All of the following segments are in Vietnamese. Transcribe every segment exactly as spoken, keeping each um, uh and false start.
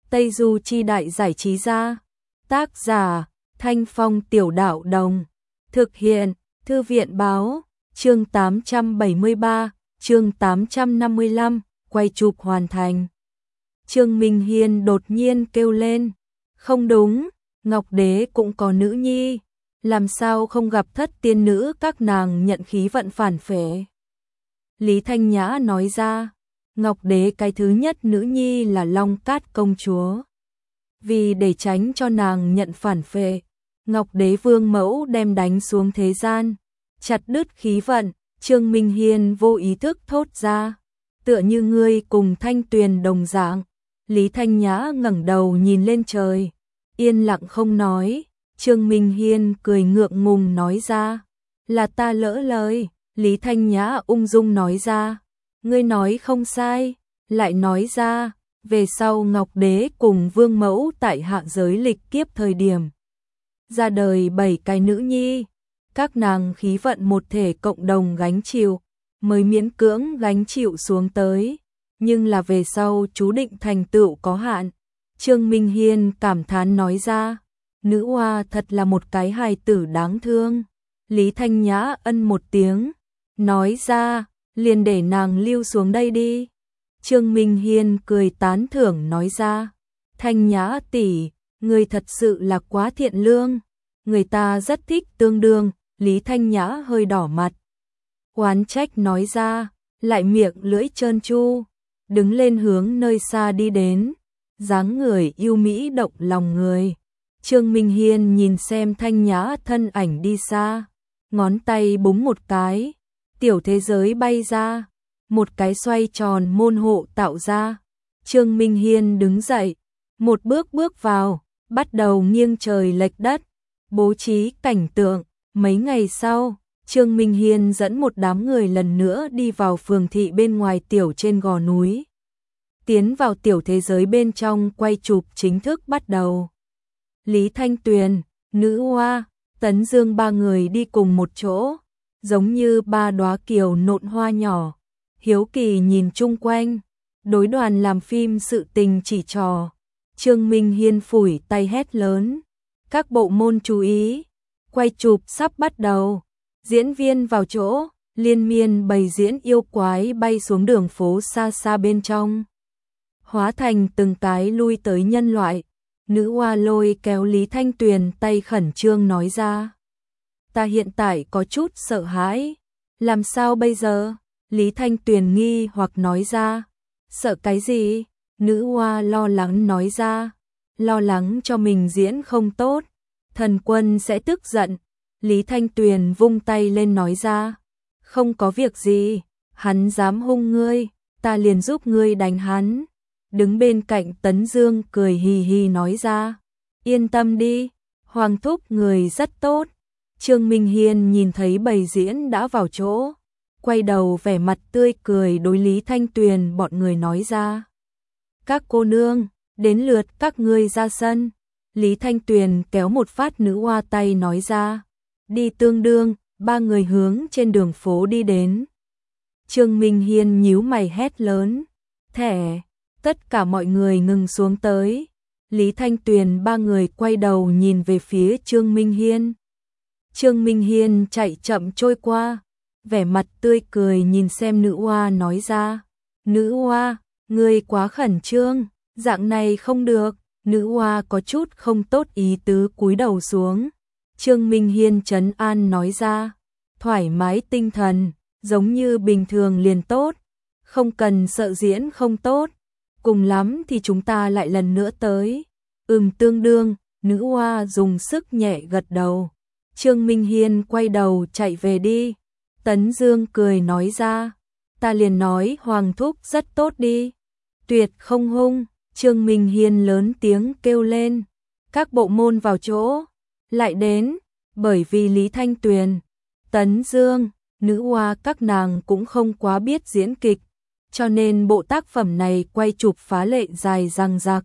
Tây Du Chi Đại Giải Trí Gia. Tác giả Thanh Phong Tiểu Đạo Đồng. Thực hiện Thư viện Báo. Chương tám trăm bảy mươi ba, chương tám trăm năm mươi lăm, quay chụp hoàn thành. Trương Minh Hiên đột nhiên kêu lên. Không đúng, Ngọc Đế cũng có nữ nhi. Làm sao không gặp thất tiên nữ các nàng nhận khí vận phản phệ? Lý Thanh Nhã nói ra. Ngọc Đế cái thứ nhất nữ nhi là Long Cát công chúa. Vì để tránh cho nàng nhận phản phệ, Ngọc Đế vương mẫu đem đánh xuống thế gian, chặt đứt khí vận. Trương Minh Hiên vô ý thức thốt ra. Tựa như ngươi cùng Thanh Tuyền đồng dạng. Lý Thanh Nhã ngẩng đầu nhìn lên trời, yên lặng không nói. Trương Minh Hiên cười ngượng ngùng nói ra. Là ta lỡ lời. Lý Thanh Nhã ung dung nói ra. Ngươi nói không sai. Lại nói ra, về sau Ngọc Đế cùng vương mẫu tại hạ giới lịch kiếp thời điểm ra đời bảy cái nữ nhi. Các nàng khí vận một thể cộng đồng gánh chịu, mới miễn cưỡng gánh chịu xuống tới. Nhưng là về sau chú định thành tựu có hạn. Trương Minh Hiên cảm thán nói ra. Nữ oa thật là một cái hài tử đáng thương. Lý Thanh Nhã ân một tiếng, nói ra, liền để nàng lưu xuống đây đi. Trương Minh Hiên cười tán thưởng nói ra. Thanh Nhã tỷ, người thật sự là quá thiện lương. Người ta rất thích tương đương. Lý Thanh Nhã hơi đỏ mặt, oán trách nói ra, lại miệng lưỡi trơn tru, đứng lên hướng nơi xa đi đến, dáng người yêu mỹ động lòng người. Trương Minh Hiên nhìn xem Thanh Nhã thân ảnh đi xa, ngón tay búng một cái, tiểu thế giới bay ra, một cái xoay tròn môn hộ tạo ra. Trương Minh Hiên đứng dậy, một bước bước vào, bắt đầu nghiêng trời lệch đất, bố trí cảnh tượng. Mấy ngày sau, Trương Minh Hiên dẫn một đám người lần nữa đi vào phường thị bên ngoài tiểu trên gò núi. Tiến vào tiểu thế giới bên trong, quay chụp chính thức bắt đầu. Lý Thanh Tuyền, Nữ Hoa, Tấn Dương ba người đi cùng một chỗ, giống như ba đóa kiều nộn hoa nhỏ, hiếu kỳ nhìn chung quanh, đối đoàn làm phim sự tình chỉ trò. Trương Minh Hiên phủi tay hét lớn, các bộ môn chú ý. Quay chụp sắp bắt đầu. Diễn viên vào chỗ, liên miên bày diễn yêu quái bay xuống đường phố xa xa bên trong, hóa thành từng cái lui tới nhân loại. Nữ Hoa lôi kéo Lý Thanh Tuyền tay khẩn trương nói ra. Ta hiện tại có chút sợ hãi. Làm sao bây giờ? Lý Thanh Tuyền nghi hoặc nói ra. Sợ cái gì? Nữ Hoa lo lắng nói ra. Lo lắng cho mình diễn không tốt, thần quân sẽ tức giận. Lý Thanh Tuyền vung tay lên nói ra. Không có việc gì, hắn dám hung ngươi, ta liền giúp ngươi đánh hắn. Đứng bên cạnh Tấn Dương cười hì hì nói ra. Yên tâm đi, Hoàng thúc người rất tốt. Trương Minh Hiên nhìn thấy bầy diễn đã vào chỗ, quay đầu vẻ mặt tươi cười đối Lý Thanh Tuyền bọn người nói ra. Các cô nương, đến lượt các ngươi ra sân. Lý Thanh Tuyền kéo một phát Nữ Hoa tay nói ra. Đi tương đương, ba người hướng trên đường phố đi đến. Trương Minh Hiên nhíu mày hét lớn. Thẻ, tất cả mọi người ngừng xuống tới. Lý Thanh Tuyền ba người quay đầu nhìn về phía Trương Minh Hiên. Trương Minh Hiên chạy chậm trôi qua, vẻ mặt tươi cười nhìn xem Nữ Hoa nói ra. Nữ Hoa, ngươi quá khẩn trương, dạng này không được. Nữ Hoa có chút không tốt ý tứ cúi đầu xuống. Trương Minh Hiên trấn an nói ra. Thoải mái tinh thần, giống như bình thường liền tốt. Không cần sợ diễn không tốt. Cùng lắm thì chúng ta lại lần nữa tới. Ừm tương đương, Nữ Hoa dùng sức nhẹ gật đầu. Trương Minh Hiên quay đầu chạy về đi. Tấn Dương cười nói ra. Ta liền nói Hoàng thúc rất tốt đi. Tuyệt không hung. Trương Minh Hiên lớn tiếng kêu lên. Các bộ môn vào chỗ. Lại đến. Bởi vì Lý Thanh Tuyền, Tấn Dương, Nữ Hoa các nàng cũng không quá biết diễn kịch, cho nên bộ tác phẩm này quay chụp phá lệ dài dằng dặc.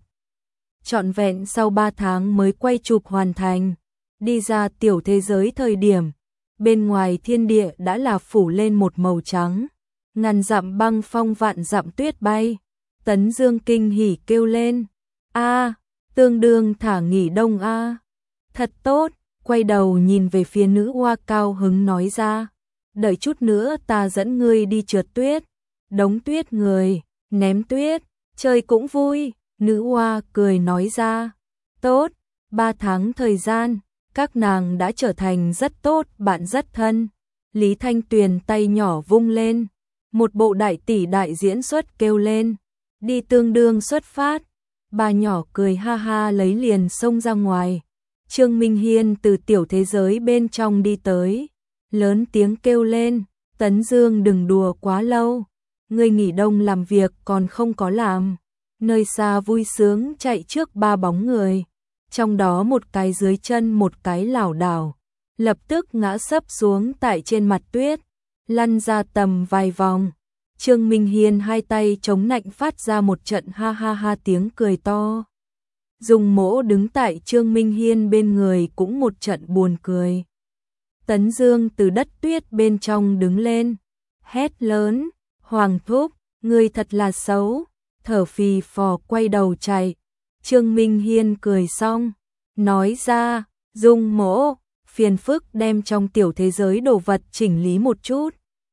Trọn vẹn sau ba tháng mới quay chụp hoàn thành. Đi ra tiểu thế giới thời điểm, bên ngoài thiên địa đã là phủ lên một màu trắng. Ngàn dặm băng phong vạn dặm tuyết bay. Tấn Dương kinh hỉ kêu lên. A, tương đương thả nghỉ đông a. Thật tốt, quay đầu nhìn về phía nữ oa cao hứng nói ra. Đợi chút nữa ta dẫn ngươi đi trượt tuyết. Đống tuyết người, ném tuyết, chơi cũng vui. Nữ oa cười nói ra. Tốt, ba tháng thời gian, các nàng đã trở thành rất tốt, bạn rất thân. Lý Thanh Tuyền tay nhỏ vung lên. Một bộ đại tỷ đại diễn xuất kêu lên. Đi tương đương xuất phát. Bà nhỏ cười ha ha lấy liền xông ra ngoài. Trương Minh Hiên từ tiểu thế giới bên trong đi tới. Lớn tiếng kêu lên. Tấn Dương đừng đùa quá lâu. Ngươi nghỉ đông làm việc còn không có làm. Nơi xa vui sướng chạy trước ba bóng người. Trong đó một cái dưới chân một cái lảo đảo. Lập tức ngã sấp xuống tại trên mặt tuyết. Lăn ra tầm vài vòng. Trương Minh Hiên hai tay chống nạnh phát ra một trận ha ha ha tiếng cười to. Dùng Mỗ đứng tại Trương Minh Hiên bên người cũng một trận buồn cười. Tấn Dương từ đất tuyết bên trong đứng lên. Hét lớn. Hoàng thúc, ngươi thật là xấu. Thở phì phò quay đầu chạy. Trương Minh Hiên cười xong. Nói ra, Dung Mỗ, phiền phức đem trong tiểu thế giới đồ vật chỉnh lý một chút.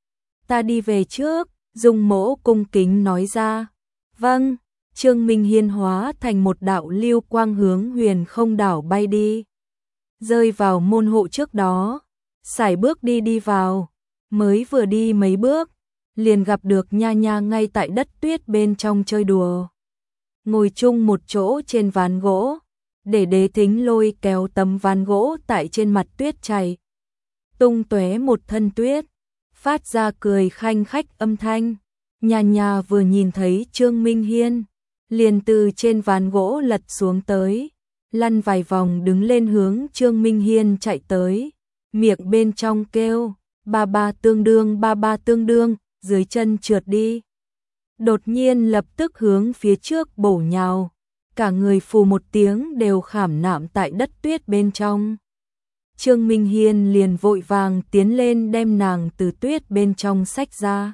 Ta đi về trước. Dung Mỗ cung kính nói ra. Vâng, Trương Minh Hiên hóa thành một đạo lưu quang hướng huyền không đảo bay đi. Rơi vào môn hộ trước đó. Sải bước đi đi vào. Mới vừa đi mấy bước. Liền gặp được Nha Nha ngay tại đất tuyết bên trong chơi đùa. Ngồi chung một chỗ trên ván gỗ. Để Đế Thính lôi kéo tấm ván gỗ tại trên mặt tuyết chảy. Tung tóe một thân tuyết. Phát ra cười khanh khách âm thanh. Nha Nha vừa nhìn thấy Trương Minh Hiên. Liền từ trên ván gỗ lật xuống tới. Lăn vài vòng đứng lên hướng Trương Minh Hiên chạy tới. Miệng bên trong kêu. Ba ba tương đương ba ba tương đương. Dưới chân trượt đi. Đột nhiên lập tức hướng phía trước bổ nhào. Cả người phù một tiếng đều khảm nạm tại đất tuyết bên trong. Trương Minh Hiên liền vội vàng tiến lên đem nàng từ tuyết bên trong xách ra.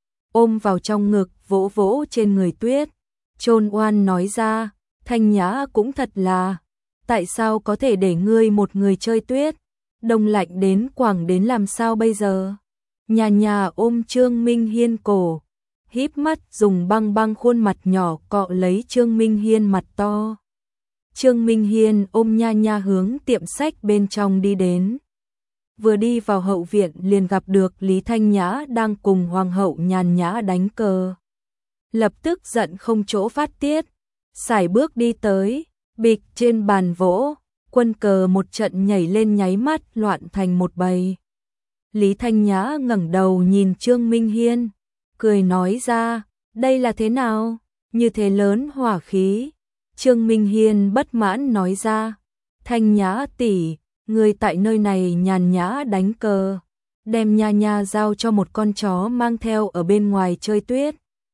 Ôm vào trong ngực vỗ vỗ trên người tuyết. Trôn oan nói ra, Thanh Nhã cũng thật là. Tại sao có thể để ngươi một người chơi tuyết? Đông lạnh đến quảng đến làm sao bây giờ? Nhà nhà ôm Trương Minh Hiên cổ. Híp mắt dùng băng băng khuôn mặt nhỏ cọ lấy Trương Minh Hiên mặt to. Trương Minh Hiên ôm Nha Nha hướng tiệm sách bên trong đi đến. Vừa đi vào hậu viện liền gặp được Lý Thanh Nhã đang cùng Hoàng hậu nhàn nhã đánh cờ. Lập tức giận không chỗ phát tiết. Sải bước đi tới, bịch trên bàn vỗ, quân cờ một trận nhảy lên nháy mắt loạn thành một bầy. Lý Thanh Nhã ngẩng đầu nhìn Trương Minh Hiên, cười nói ra, đây là thế nào, như thế lớn hỏa khí. Trương Minh Hiên bất mãn nói ra, Thanh Nhã tỷ, người tại nơi này nhàn nhã đánh cờ, đem Nha Nha giao cho một con chó mang theo ở bên ngoài chơi tuyết.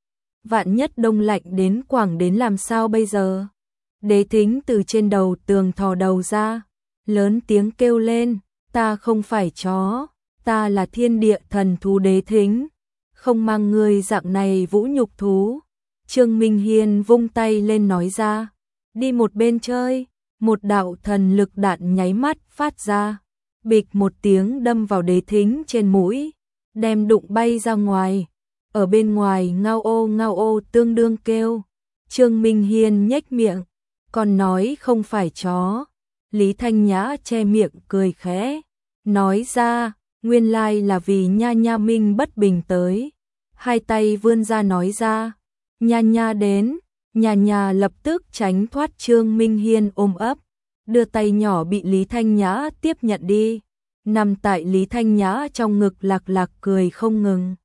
Vạn nhất đông lạnh đến quảng đến làm sao bây giờ? Đế Thính từ trên đầu tường thò đầu ra, lớn tiếng kêu lên, ta không phải chó, ta là thiên địa thần thú Đế Thính, không mang người dạng này vũ nhục thú. Trương Minh Hiên vung tay lên nói ra, đi một bên chơi, một đạo thần lực đạn nháy mắt phát ra, bịch một tiếng đâm vào Đế Thính trên mũi, đem đụng bay ra ngoài. Ở bên ngoài ngao ô ngao ô tương đương kêu. Trương Minh Hiên nhếch miệng, còn nói không phải chó. Lý Thanh Nhã che miệng cười khẽ, nói ra, nguyên lai là vì Nha Nha Minh bất bình tới. Hai tay vươn ra nói ra, Nha Nha đến. Nha Nha lập tức tránh thoát Trương Minh Hiên ôm ấp, đưa tay nhỏ bị Lý Thanh Nhã tiếp nhận đi, nằm tại Lý Thanh Nhã trong ngực lạc lạc cười không ngừng.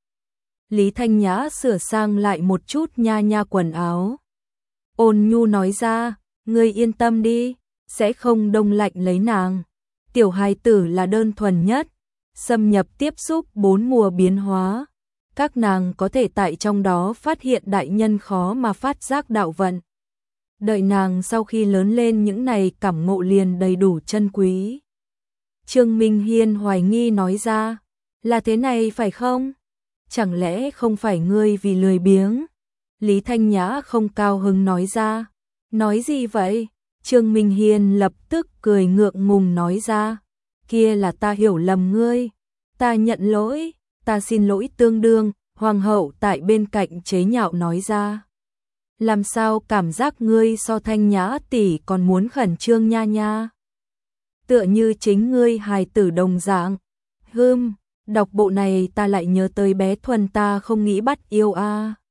Lý Thanh Nhã sửa sang lại một chút Nha Nha quần áo. Ôn nhu nói ra, ngươi yên tâm đi, sẽ không đông lạnh lấy nàng. Tiểu hài tử là đơn thuần nhất, xâm nhập tiếp xúc bốn mùa biến hóa. Các nàng có thể tại trong đó phát hiện đại nhân khó mà phát giác đạo vận. Đợi nàng sau khi lớn lên những này cảm ngộ liền đầy đủ chân quý. Trương Minh Hiên hoài nghi nói ra, là thế này phải không? Chẳng lẽ không phải ngươi vì lười biếng? Lý Thanh Nhã không cao hứng nói ra, Nói gì vậy? Trương Minh Hiên lập tức cười ngượng ngùng nói ra. Kia là ta hiểu lầm ngươi. Ta nhận lỗi, ta xin lỗi tương đương, hoàng hậu tại bên cạnh chế nhạo nói ra. Làm sao cảm giác ngươi so Thanh Nhã tỷ còn muốn khẩn trương nha nha? Tựa như chính ngươi hài tử đồng dạng. Hưm, đọc bộ này ta lại nhớ tới bé Thuần ta không nghĩ bắt yêu a.